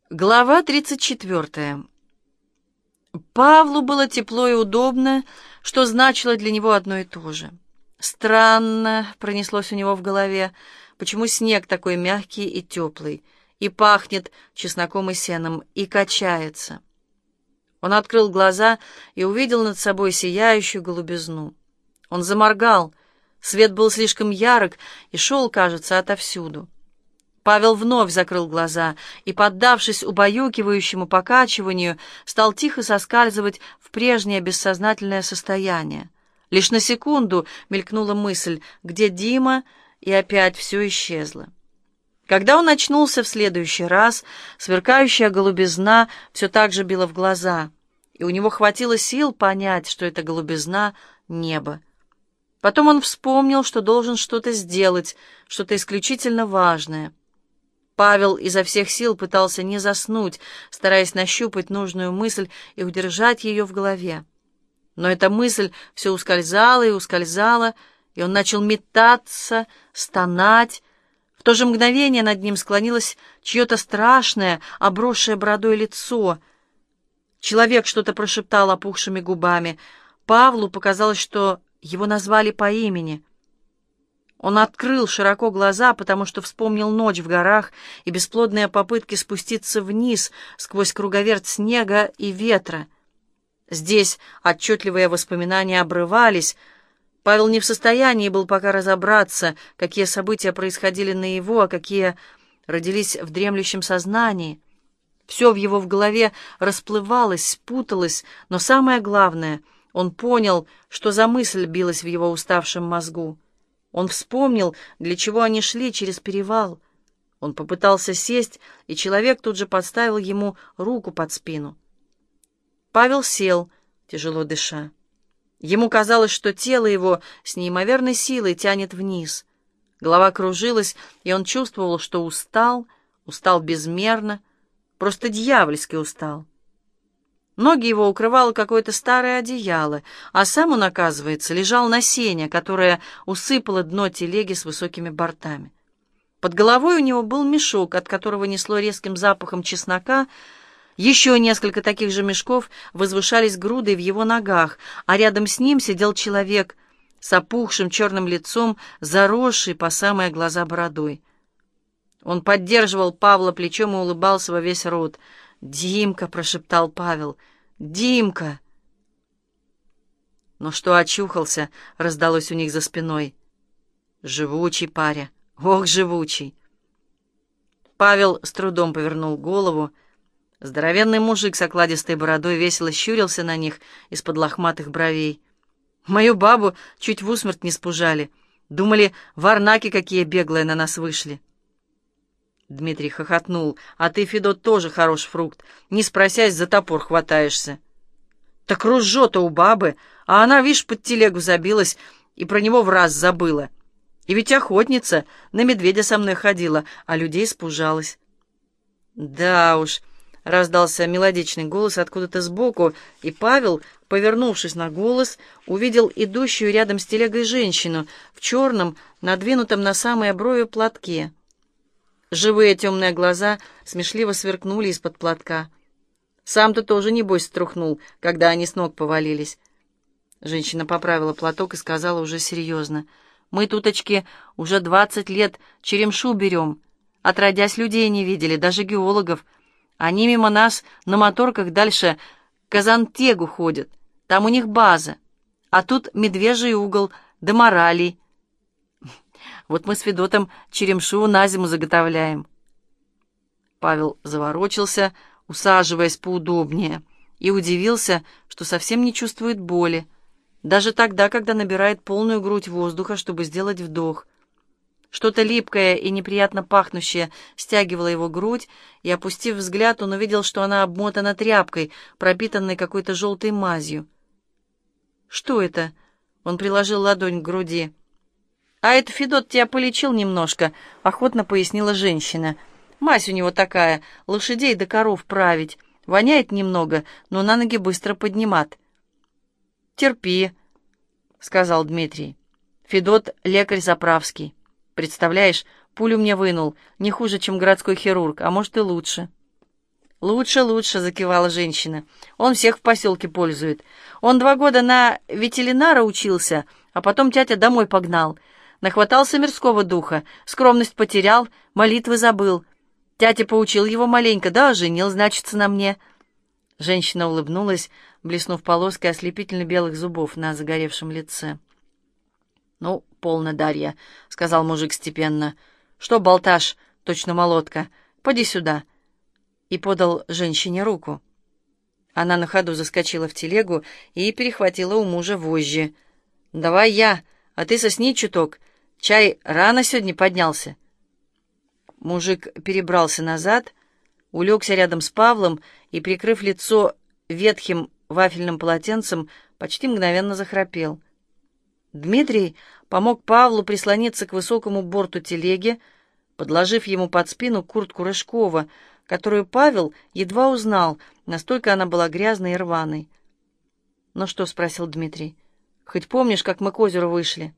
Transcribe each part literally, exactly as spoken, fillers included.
Глава тридцать четвертая. Павлу было тепло и удобно, что значило для него одно и то же. Странно, пронеслось у него в голове, почему снег такой мягкий и теплый, и пахнет чесноком и сеном, и качается. Он открыл глаза и увидел над собой сияющую голубизну. Он заморгал, свет был слишком ярок и шел, кажется, отовсюду. Павел вновь закрыл глаза и, поддавшись убаюкивающему покачиванию, стал тихо соскальзывать в прежнее бессознательное состояние. Лишь на секунду мелькнула мысль, где Дима, и опять все исчезло. Когда он очнулся в следующий раз, сверкающая голубизна все так же била в глаза, и у него хватило сил понять, что это голубизна — небо. Потом он вспомнил, что должен что-то сделать, что-то исключительно важное. Павел изо всех сил пытался не заснуть, стараясь нащупать нужную мысль и удержать ее в голове. Но эта мысль все ускользала и ускользала, и он начал метаться, стонать. В то же мгновение над ним склонилось чье-то страшное, обросшее бородой лицо. Человек что-то прошептал опухшими губами. Павлу показалось, что его назвали по имени. Он открыл широко глаза, потому что вспомнил ночь в горах и бесплодные попытки спуститься вниз сквозь круговерть снега и ветра. Здесь отчетливые воспоминания обрывались. Павел не в состоянии был пока разобраться, какие события происходили наяву, а какие родились в дремлющем сознании. Все в его в голове расплывалось, путалось, но самое главное, он понял, что за мысль билась в его уставшем мозгу. Он вспомнил, для чего они шли через перевал. Он попытался сесть, и человек тут же подставил ему руку под спину. Павел сел, тяжело дыша. Ему казалось, что тело его с неимоверной силой тянет вниз. Голова кружилась, и он чувствовал, что устал, устал безмерно, просто дьявольски устал. Ноги его укрывало какое-то старое одеяло, а сам он, оказывается, лежал на сене, которое усыпало дно телеги с высокими бортами. Под головой у него был мешок, от которого несло резким запахом чеснока. Еще несколько таких же мешков возвышались грудой в его ногах, а рядом с ним сидел человек с опухшим черным лицом, заросший по самые глаза бородой. Он поддерживал Павла плечом и улыбался во весь рот. «Димка!» — прошептал Павел. «Димка!» «Ну что, очухался?» — раздалось у них за спиной. «Живучий паря! Ох, живучий!» Павел с трудом повернул голову. Здоровенный мужик с окладистой бородой весело щурился на них из-под лохматых бровей. Мою бабу чуть в усмерть не спужали. Думали, варнаки какие беглые на нас вышли. Дмитрий хохотнул. «А ты, Федот, тоже хорош фрукт. Не спросясь, за топор хватаешься». «Так ружжо-то у бабы, а она, видишь, под телегу забилась и про него в раз забыла. И ведь охотница, на медведя со мной ходила, а людей испужалась». «Да уж», — раздался мелодичный голос откуда-то сбоку, и Павел, повернувшись на голос, увидел идущую рядом с телегой женщину в черном, надвинутом на самые брови платке. Живые темные глаза смешливо сверкнули из-под платка. «Сам-то тоже, небось, струхнул, когда они с ног повалились». Женщина поправила платок и сказала уже серьезно. «Мы, туточки, уже двадцать лет черемшу берем. Отродясь, людей не видели, даже геологов. Они мимо нас на моторках дальше к Казантегу ходят. Там у них база. А тут медвежий угол, да моралей. Вот мы с Федотом черемшу на зиму заготовляем». Павел заворочился, усаживаясь поудобнее, и удивился, что совсем не чувствует боли, даже тогда, когда набирает полную грудь воздуха, чтобы сделать вдох. Что-то липкое и неприятно пахнущее стягивало его грудь, и, опустив взгляд, он увидел, что она обмотана тряпкой, пропитанной какой-то желтой мазью. «Что это?» — он приложил ладонь к груди. «А это Федот тебя полечил немножко», — охотно пояснила женщина. «Мазь у него такая, лошадей да коров править. Воняет немного, но на ноги быстро поднимат». «Терпи», — сказал Дмитрий. «Федот — лекарь заправский. Представляешь, пулю мне вынул, не хуже, чем городской хирург, а может и лучше». «Лучше, лучше», — закивала женщина. «Он всех в поселке пользует. Он два года на ветеринара учился, а потом тятя домой погнал. Нахватался мирского духа, скромность потерял, молитвы забыл. Тятя поучил его маленько, да оженил, значится, на мне». Женщина улыбнулась, блеснув полоской ослепительно белых зубов на загоревшем лице. «Ну, полно, Дарья», — сказал мужик степенно. «Что болташь, точно молотка? Поди сюда». И подал женщине руку. Она на ходу заскочила в телегу и перехватила у мужа вожжи. «Давай я, а ты сосни чуток. Чай рано сегодня поднялся». Мужик перебрался назад, улегся рядом с Павлом и, прикрыв лицо ветхим вафельным полотенцем, почти мгновенно захрапел. Дмитрий помог Павлу прислониться к высокому борту телеги, подложив ему под спину куртку Рыжкова, которую Павел едва узнал, настолько она была грязной и рваной. «Ну что?» — спросил Дмитрий. «Хоть помнишь, как мы к озеру вышли?»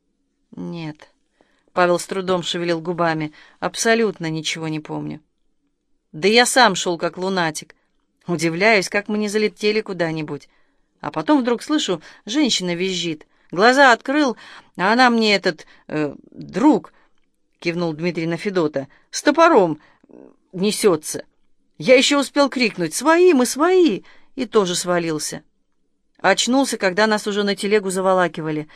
«Нет». Павел с трудом шевелил губами. «Абсолютно ничего не помню». «Да я сам шел, как лунатик. Удивляюсь, как мы не залетели куда-нибудь. А потом вдруг слышу, женщина визжит. Глаза открыл, а она мне этот... Э, друг...» — кивнул Дмитрий на Федота. «С топором несется. Я еще успел крикнуть: «Свои, мы свои!» и тоже свалился. Очнулся, когда нас уже на телегу заволакивали.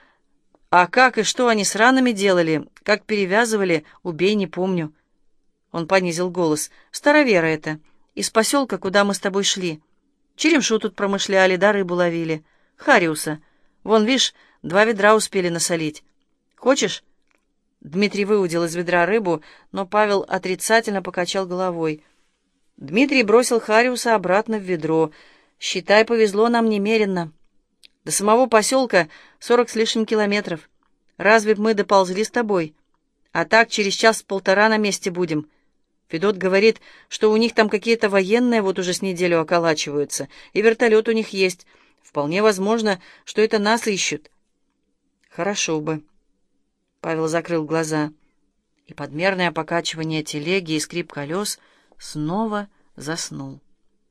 А как и что они с ранами делали, как перевязывали, убей, не помню». Он понизил голос. «Старовера это, из поселка, куда мы с тобой шли. Черемшу тут промышляли, да рыбу ловили. Хариуса. Вон, видишь, два ведра успели насолить. Хочешь?» Дмитрий выудил из ведра рыбу, но Павел отрицательно покачал головой. Дмитрий бросил Хариуса обратно в ведро. «Считай, повезло нам немерено. До самого поселка сорок с лишним километров. Разве б мы доползли с тобой? А так через час-полтора на месте будем. Федот говорит, что у них там какие-то военные вот уже с неделю околачиваются, и вертолет у них есть. Вполне возможно, что это нас ищут». «Хорошо бы». Павел закрыл глаза, и подмерное покачивание телеги и скрип колес снова заснул.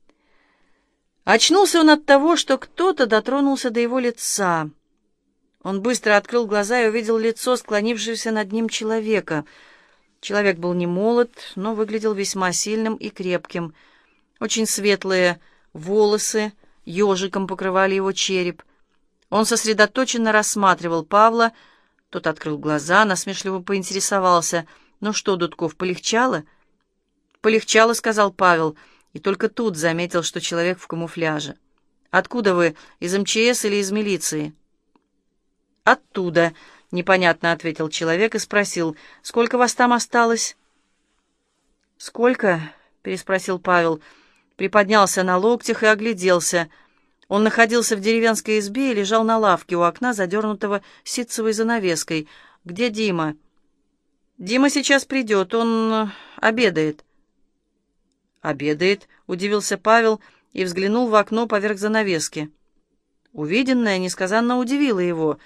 Очнулся он от того, что кто-то дотронулся до его лица. Он быстро открыл глаза и увидел лицо склонившегося над ним человека. Человек был не молод, но выглядел весьма сильным и крепким. Очень светлые волосы ежиком покрывали его череп. Он сосредоточенно рассматривал Павла. Тот открыл глаза, насмешливо поинтересовался: «Ну что, Дудков, полегчало?» «Полегчало», — сказал Павел, и только тут заметил, что человек в камуфляже. «Откуда вы, из эм че эс или из милиции?» «Оттуда», — непонятно ответил человек и спросил: «Сколько вас там осталось?» «Сколько?» — переспросил Павел, приподнялся на локтях и огляделся. Он находился в деревенской избе и лежал на лавке у окна, задернутого ситцевой занавеской. «Где Дима?» «Дима сейчас придет, он обедает». «Обедает?» — удивился Павел и взглянул в окно поверх занавески. Увиденное несказанно удивило его.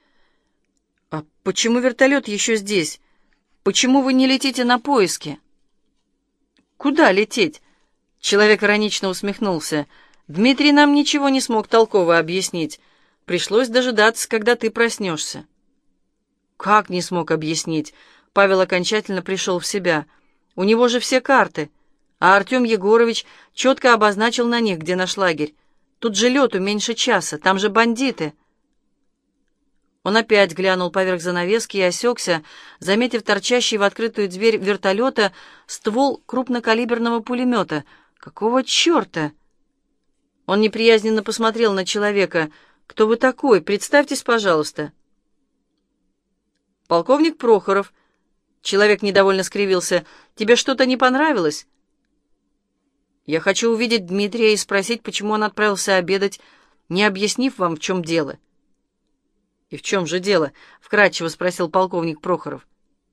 «А почему вертолет еще здесь? Почему вы не летите на поиски?» «Куда лететь?» — человек иронично усмехнулся. «Дмитрий нам ничего не смог толково объяснить. Пришлось дожидаться, когда ты проснешься». «Как не смог объяснить?» Павел окончательно пришел в себя. «У него же все карты, а Артем Егорович четко обозначил на них, где наш лагерь. Тут же лету меньше часа, там же бандиты». Он опять глянул поверх занавески и осекся, заметив торчащий в открытую дверь вертолета ствол крупнокалиберного пулемета. «Какого черта?» Он неприязненно посмотрел на человека. «Кто вы такой? Представьтесь, пожалуйста». «Полковник Прохоров». Человек недовольно скривился. «Тебе что-то не понравилось?» «Я хочу увидеть Дмитрия и спросить, почему он отправился обедать, не объяснив вам, в чем дело». «И в чем же дело?» — вкратчиво спросил полковник Прохоров.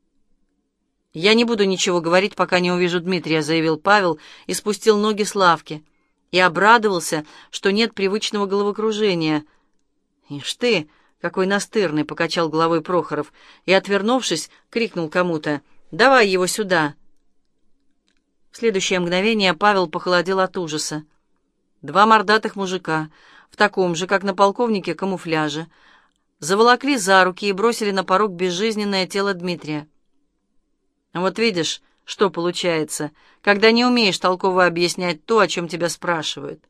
«Я не буду ничего говорить, пока не увижу Дмитрия», — заявил Павел и спустил ноги с лавки. И обрадовался, что нет привычного головокружения. «Ишь ты, какой настырный!» — покачал головой Прохоров и, отвернувшись, крикнул кому-то: «Давай его сюда!» В следующее мгновение Павел похолодел от ужаса. Два мордатых мужика, в таком же, как на полковнике, камуфляже, заволокли за руки и бросили на порог безжизненное тело Дмитрия. Вот видишь, что получается, когда не умеешь толково объяснять то, о чем тебя спрашивают.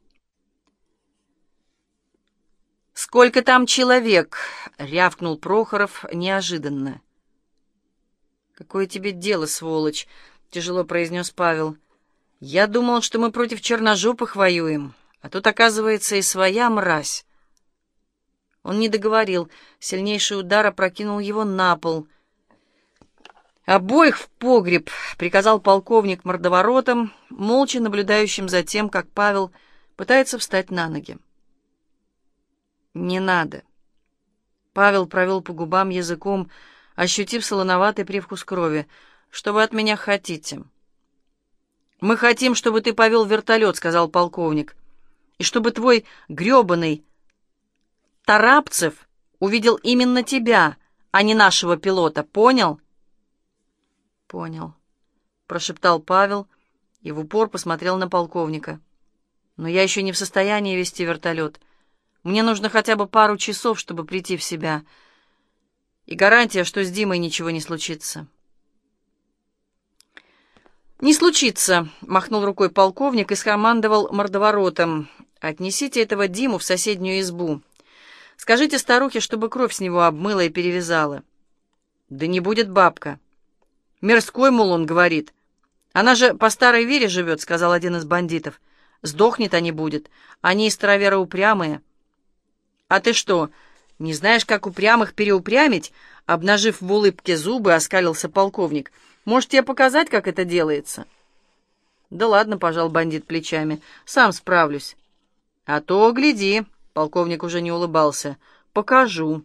«Сколько там человек?» — рявкнул Прохоров неожиданно. «Какое тебе дело, сволочь?» — тяжело произнес Павел. «Я думал, что мы против черножопых воюем, а тут, оказывается, и своя мразь». Он не договорил, сильнейший удар опрокинул его на пол. «Обоих в погреб!» — приказал полковник мордоворотом, молча наблюдающим за тем, как Павел пытается встать на ноги. «Не надо». Павел провел по губам языком, ощутив солоноватый привкус крови. «Что вы от меня хотите?» «Мы хотим, чтобы ты повел вертолет», — сказал полковник, «и чтобы твой гребаный Тарапцев увидел именно тебя, а не нашего пилота. Понял?» «Понял», — прошептал Павел и в упор посмотрел на полковника. «Но я еще не в состоянии вести вертолет. Мне нужно хотя бы пару часов, чтобы прийти в себя. И гарантия, что с Димой ничего не случится». «Не случится», — махнул рукой полковник и скомандовал мордоворотом. «Отнесите этого Диму в соседнюю избу. Скажите старухе, чтобы кровь с него обмыла и перевязала». «Да не будет бабка». «Мирской, мол, он говорит». «Она же по старой вере живет», — сказал один из бандитов. «Сдохнет, а не будет. Они и староверы упрямые». «А ты что, не знаешь, как упрямых переупрямить?» Обнажив в улыбке зубы, оскалился полковник. «Может, тебе показать, как это делается?» «Да ладно», — пожал бандит плечами, — «сам справлюсь». «А то, гляди», — полковник уже не улыбался, — «покажу».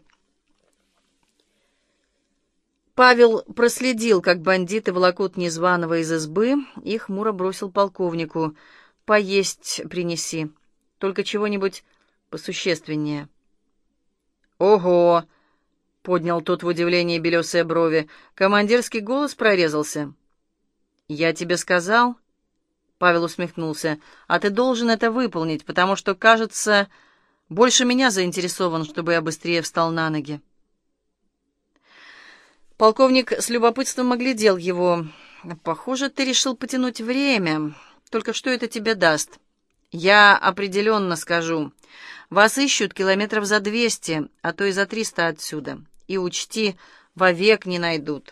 Павел проследил, как бандиты волокут незваного из избы, и хмуро бросил полковнику: «Поесть принеси, только чего-нибудь посущественнее». «Ого!» — поднял тот в удивлении белесые брови. Командирский голос прорезался. «Я тебе сказал?» — Павел усмехнулся. «А ты должен это выполнить, потому что, кажется, больше меня заинтересован, чтобы я быстрее встал на ноги». Полковник с любопытством оглядел его. «Похоже, ты решил потянуть время. Только что это тебе даст?» «Я определенно скажу. Вас ищут километров за двести, а то и за триста отсюда. И учти, вовек не найдут.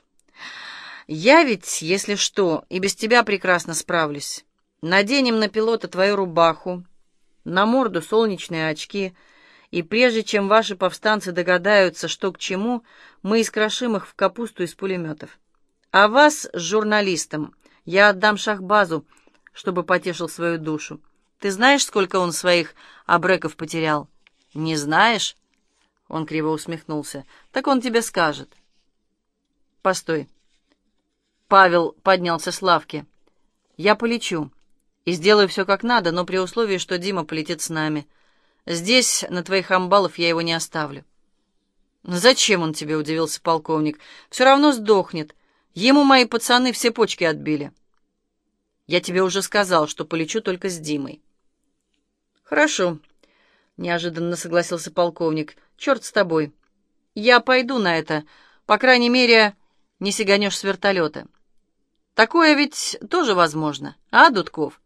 Я ведь, если что, и без тебя прекрасно справлюсь. Наденем на пилота твою рубаху, на морду солнечные очки, и прежде чем ваши повстанцы догадаются, что к чему, мы искрошим их в капусту из пулеметов. А вас с журналистом я отдам Шахбазу, чтобы потешил свою душу. Ты знаешь, сколько он своих абреков потерял?» «Не знаешь?» Он криво усмехнулся. «Так он тебе скажет». «Постой». Павел поднялся с лавки. «Я полечу и сделаю все как надо, но при условии, что Дима полетит с нами. Здесь, на твоих амбалов, я его не оставлю». «Зачем он тебе?» — удивился полковник. «Все равно сдохнет. Ему мои пацаны все почки отбили». «Я тебе уже сказал, что полечу только с Димой». «Хорошо», — неожиданно согласился полковник. «Черт с тобой. Я пойду на это. По крайней мере, не сиганешь с вертолета. Такое ведь тоже возможно, а, Дудков?»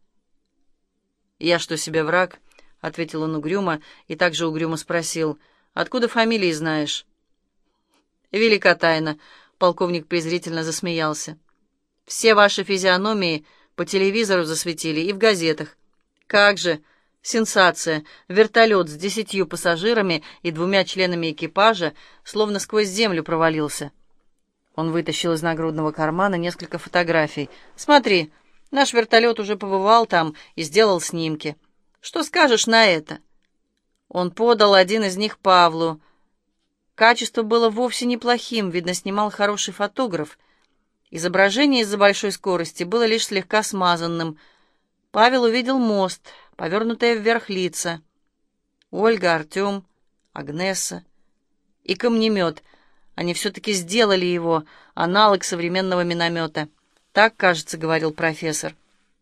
«Я что, себе враг?» — ответил он угрюмо и также угрюмо спросил. «Откуда фамилии знаешь?» «Велика тайна», — полковник презрительно засмеялся. «Все ваши физиономии по телевизору засветили и в газетах. Как же, сенсация! Вертолет с десятью пассажирами и двумя членами экипажа словно сквозь землю провалился». Он вытащил из нагрудного кармана несколько фотографий. «Смотри, наш вертолет уже побывал там и сделал снимки. Что скажешь на это?» Он подал один из них Павлу. Качество было вовсе неплохим, видно, снимал хороший фотограф. Изображение из-за большой скорости было лишь слегка смазанным. Павел увидел мост, повернутые вверх лица. Ольга, Артем, Агнеса и камнемет. Они все-таки сделали его, аналог современного миномета. Так, кажется, говорил профессор.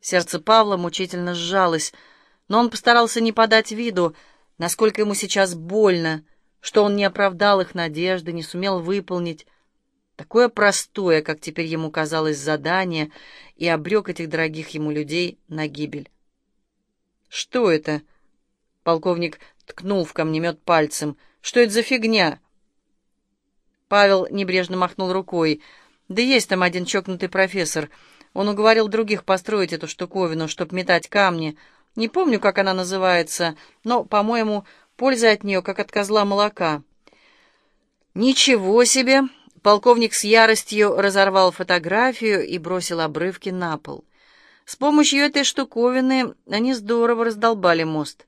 Сердце Павла мучительно сжалось, но он постарался не подать виду, насколько ему сейчас больно, что он не оправдал их надежды, не сумел выполнить такое простое, как теперь ему казалось, задание, и обрек этих дорогих ему людей на гибель. «Что это?» — полковник ткнул в камнемет пальцем. «Что это за фигня?» Павел небрежно махнул рукой. «Да есть там один чокнутый профессор. Он уговорил других построить эту штуковину, чтоб метать камни. Не помню, как она называется, но, по-моему, польза от нее, как от козла молока». «Ничего себе!» Полковник с яростью разорвал фотографию и бросил обрывки на пол. «С помощью этой штуковины они здорово раздолбали мост».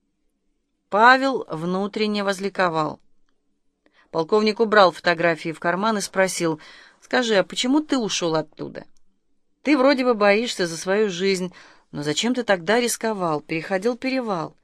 Павел внутренне возликовал. Полковник убрал фотографии в карман и спросил: «Скажи, а почему ты ушел оттуда? Ты вроде бы боишься за свою жизнь, но зачем ты тогда рисковал, переходил перевал?»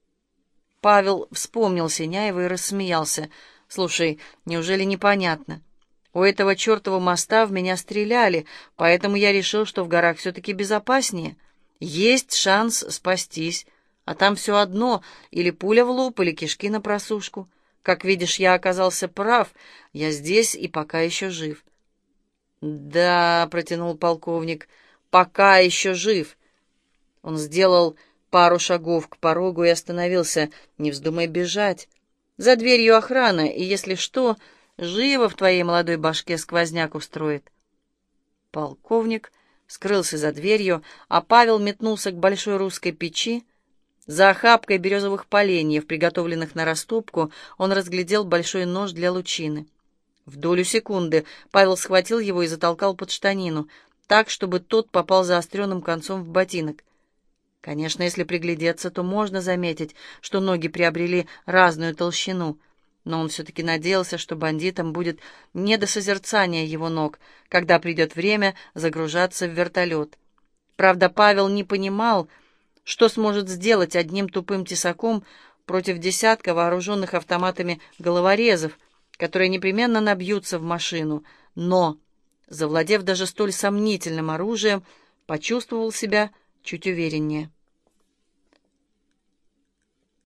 Павел вспомнил Синяева и рассмеялся. «Слушай, неужели непонятно? У этого чертова моста в меня стреляли, поэтому я решил, что в горах все-таки безопаснее. Есть шанс спастись, а там все одно, или пуля в лоб, или кишки на просушку. Как видишь, я оказался прав, я здесь и пока еще жив». «Да», — протянул полковник, — «пока еще жив». Он сделал пару шагов к порогу и остановился. «Не вздумай бежать. За дверью охрана, и если что, живо в твоей молодой башке сквозняк устроит». Полковник скрылся за дверью, а Павел метнулся к большой русской печи. За охапкой березовых поленьев, приготовленных на растопку, он разглядел большой нож для лучины. В долю секунды Павел схватил его и затолкал под штанину, так, чтобы тот попал заостренным концом в ботинок. Конечно, если приглядеться, то можно заметить, что ноги приобрели разную толщину, но он все-таки надеялся, что бандитам будет не до созерцания его ног, когда придет время загружаться в вертолет. Правда, Павел не понимал, что сможет сделать одним тупым тесаком против десятка вооруженных автоматами головорезов, которые непременно набьются в машину, но, завладев даже столь сомнительным оружием, почувствовал себя чуть увереннее.